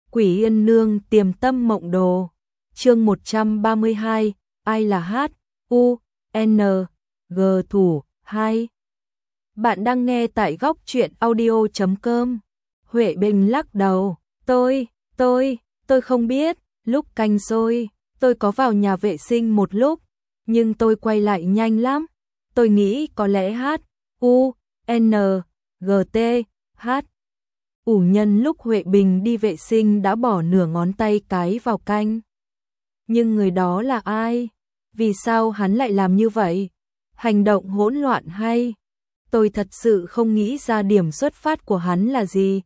Quỷ Yên Nương Tiềm Tâm Mộng Đồ. Chương 132, ai là H.U.N.G thủ 2. Bạn đang nghe tại góc truyện audio.com. Huệ Bình lắc đầu, tôi không biết, lúc canh xôi, tôi có vào nhà vệ sinh một lúc, nhưng tôi quay lại nhanh lắm. Tôi nghĩ có lẽ H.U.N.G.T.H. Ủ nhân lúc Huệ Bình đi vệ sinh đã bỏ nửa ngón tay cái vào canh. Nhưng người đó là ai? Vì sao hắn lại làm như vậy? Hành động hỗn loạn hay? Tôi thật sự không nghĩ ra điểm xuất phát của hắn là gì.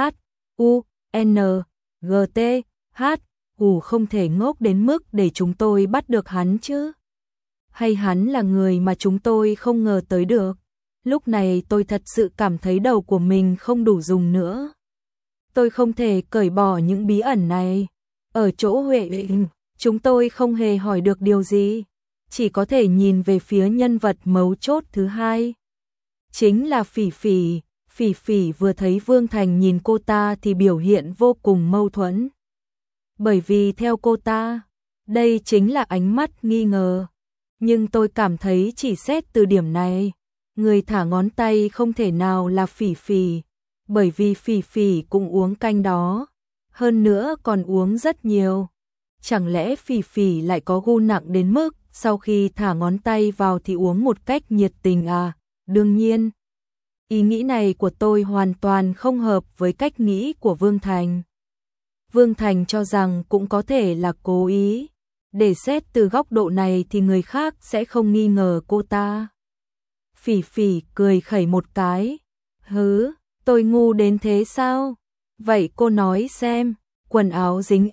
H.U.N.G.T.H. Không thể ngốc đến mức để chúng tôi bắt được hắn chứ. Hay hắn là người mà chúng tôi không ngờ tới được. Lúc này tôi thật sự cảm thấy đầu của mình không đủ dùng nữa. Tôi không thể cởi bỏ những bí ẩn này. Ở chỗ Huệ Bình, chúng tôi không hề hỏi được điều gì. Chỉ có thể nhìn về phía nhân vật mấu chốt thứ hai. Chính là Phỉ Phỉ. Phỉ Phỉ vừa thấy Vương Thành nhìn cô ta thì biểu hiện vô cùng mâu thuẫn. Bởi vì theo cô ta, đây chính là ánh mắt nghi ngờ. Nhưng tôi cảm thấy chỉ xét từ điểm này, người thả ngón tay không thể nào là Phỉ Phỉ, bởi vì Phỉ Phỉ cũng uống canh đó, hơn nữa còn uống rất nhiều. Chẳng lẽ Phỉ Phỉ lại có gu nặng đến mức sau khi thả ngón tay vào thì uống một cách nhiệt tình à? Đương nhiên, ý nghĩ này của tôi hoàn toàn không hợp với cách nghĩ của Vương Thành. Vương Thành cho rằng cũng có thể là cố ý. Để xét từ góc độ này thì người khác sẽ không nghi ngờ cô ta. Phỉ Phỉ cười khẩy một cái. Hứ, tôi ngu đến thế sao? Vậy cô nói xem, quần áo dính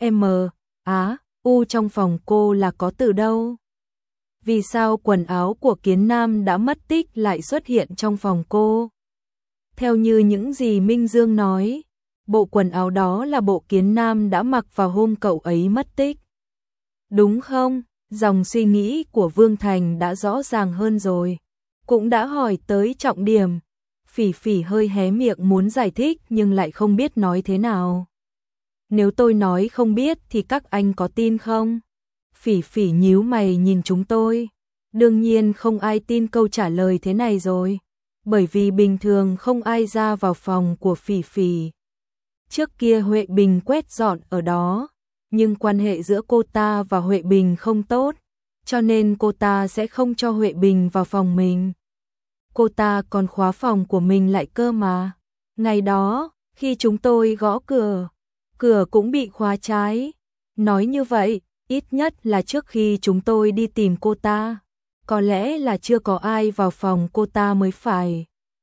M.A.U trong phòng cô là có từ đâu? Vì sao quần áo của Kiến Nam đã mất tích lại xuất hiện trong phòng cô? Theo như những gì Minh Dương nói, bộ quần áo đó là bộ Kiến Nam đã mặc vào hôm cậu ấy mất tích. Đúng không? Dòng suy nghĩ của Vương Thành đã rõ ràng hơn rồi. Cũng đã hỏi tới trọng điểm. Phỉ Phỉ hơi hé miệng muốn giải thích nhưng lại không biết nói thế nào. Nếu tôi nói không biết thì các anh có tin không? Phỉ Phỉ nhíu mày nhìn chúng tôi. Đương nhiên không ai tin câu trả lời thế này rồi. Bởi vì bình thường không ai ra vào phòng của Phỉ Phỉ. Trước kia Huệ Bình quét dọn ở đó. Nhưng quan hệ giữa cô ta và Huệ Bình không tốt, cho nên cô ta sẽ không cho Huệ Bình vào phòng mình. Cô ta còn khóa phòng của mình lại cơ mà. Ngày đó, khi chúng tôi gõ cửa, cửa cũng bị khóa trái. Nói như vậy, ít nhất là trước khi chúng tôi đi tìm cô ta, có lẽ là chưa có ai vào phòng cô ta mới phải.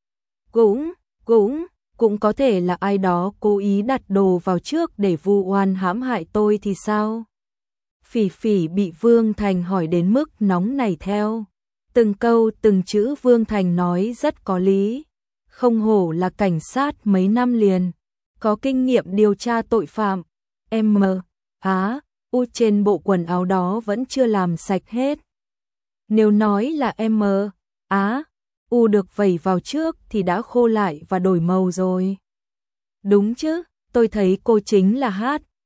Cũng có thể là ai đó cố ý đặt đồ vào trước để vu oan hãm hại tôi thì sao? Phỉ Phỉ bị Vương Thành hỏi đến mức nóng nảy theo. Từng câu từng chữ Vương Thành nói rất có lý. Không hổ là cảnh sát mấy năm liền, có kinh nghiệm điều tra tội phạm. M.A.U trên bộ quần áo đó vẫn chưa làm sạch hết. Nếu nói là M.A.U được vẩy vào trước thì đã khô lại và đổi màu rồi. Đúng chứ, tôi thấy cô chính là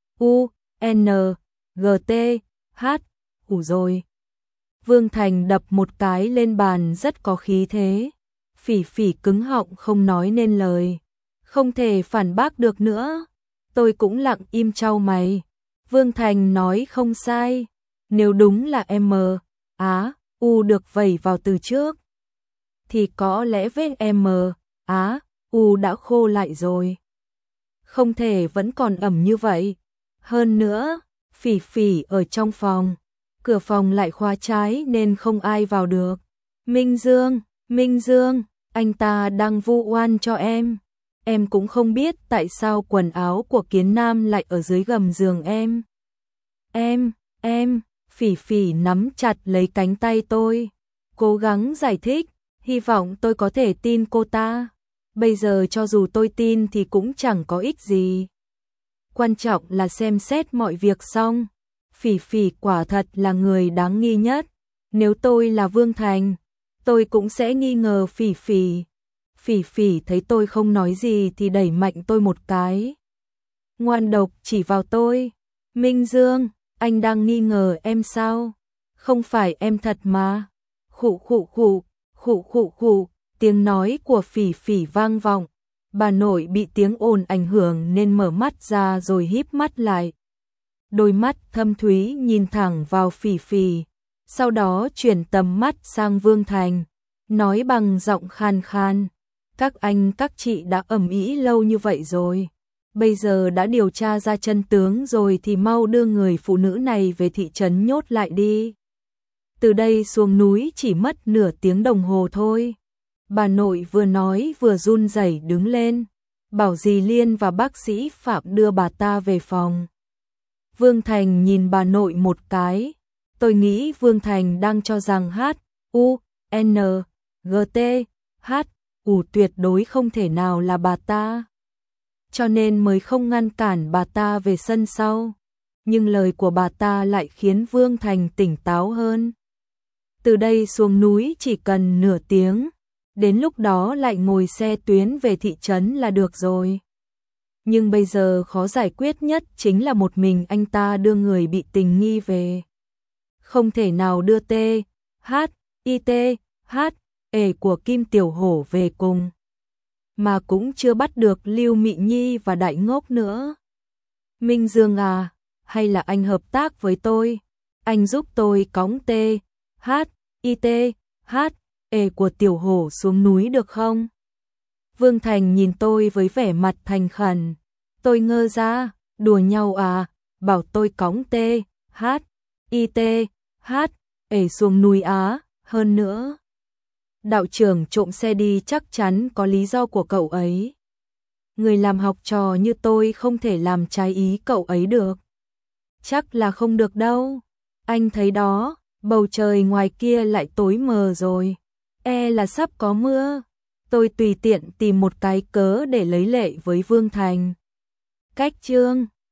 H.U.N.G.T.H. Rồi. Vương Thành đập một cái lên bàn rất có khí thế. Phỉ Phỉ cứng họng không nói nên lời. Không thể phản bác được nữa. Tôi cũng lặng im chau mày. Vương Thành nói không sai. Nếu đúng là M.A.U được vẩy vào từ trước, thì có lẽ vết M.A.U đã khô lại rồi. Không thể vẫn còn ẩm như vậy. Hơn nữa, Phỉ Phỉ ở trong phòng, cửa phòng lại khóa trái nên không ai vào được. Minh Dương, anh ta đang vu oan cho em. Em cũng không biết tại sao quần áo của Kiến Nam lại ở dưới gầm giường em. Phỉ Phỉ nắm chặt lấy cánh tay tôi, cố gắng giải thích, hy vọng tôi có thể tin cô ta. Bây giờ cho dù tôi tin thì cũng chẳng có ích gì. Quan trọng là xem xét mọi việc xong. Phỉ Phỉ quả thật là người đáng nghi nhất. Nếu tôi là Vương Thành, tôi cũng sẽ nghi ngờ Phỉ Phỉ. Phỉ Phỉ thấy tôi không nói gì thì đẩy mạnh tôi một cái. ngoan độc chỉ vào tôi. Minh Dương, anh đang nghi ngờ em sao? Không phải em thật mà. Khụ khụ khụ, khụ khụ khụ, tiếng nói của Phỉ Phỉ vang vọng. Bà nội bị tiếng ồn ảnh hưởng nên mở mắt ra rồi híp mắt lại. Đôi mắt thâm thúy nhìn thẳng vào Phỉ Phỉ, sau đó chuyển tầm mắt sang Vương Thành, nói bằng giọng khan khan. Các anh các chị đã ầm ĩ lâu như vậy rồi. Bây giờ đã điều tra ra chân tướng rồi thì mau đưa người phụ nữ này về thị trấn nhốt lại đi. Từ đây xuống núi chỉ mất nửa tiếng đồng hồ thôi. Bà nội vừa nói vừa run rẩy đứng lên, bảo dì Liên và bác sĩ Phạm đưa bà ta về phòng. Vương Thành nhìn bà nội một cái. Tôi nghĩ Vương Thành đang cho rằng H.U.N.G.T.H.U. tuyệt đối không thể nào là bà ta, cho nên mới không ngăn cản bà ta về sân sau. Nhưng lời của bà ta lại khiến Vương Thành tỉnh táo hơn. Từ đây xuống núi chỉ cần nửa tiếng, đến lúc đó lại ngồi xe tuyến về thị trấn là được rồi. Nhưng bây giờ khó giải quyết nhất chính là một mình anh ta đưa người bị tình nghi về. Không thể nào đưa T.H.I.T.H.E. của Kim Tiểu Hổ về cùng. Mà cũng chưa bắt được Lưu Mị Nhi và Đại Ngốc nữa. Minh Dương à, hay là anh hợp tác với tôi? Anh giúp tôi cõng T.H.I.T.H.E. của Tiểu Hổ xuống núi được không? Vương Thành nhìn tôi với vẻ mặt thành khẩn. Tôi ngơ ra, đùa nhau à, bảo tôi cõng T.H.I.T.H.E. xuống núi á, hơn nữa. Đạo trưởng trộm xe đi chắc chắn có lý do của cậu ấy. Người làm học trò như tôi không thể làm trái ý cậu ấy được. Chắc là không được đâu. Anh thấy đó, bầu trời ngoài kia lại tối mờ rồi. Là sắp có mưa. Tôi tùy tiện tìm một cái cớ để lấy lệ với Vương Thành. Cách chương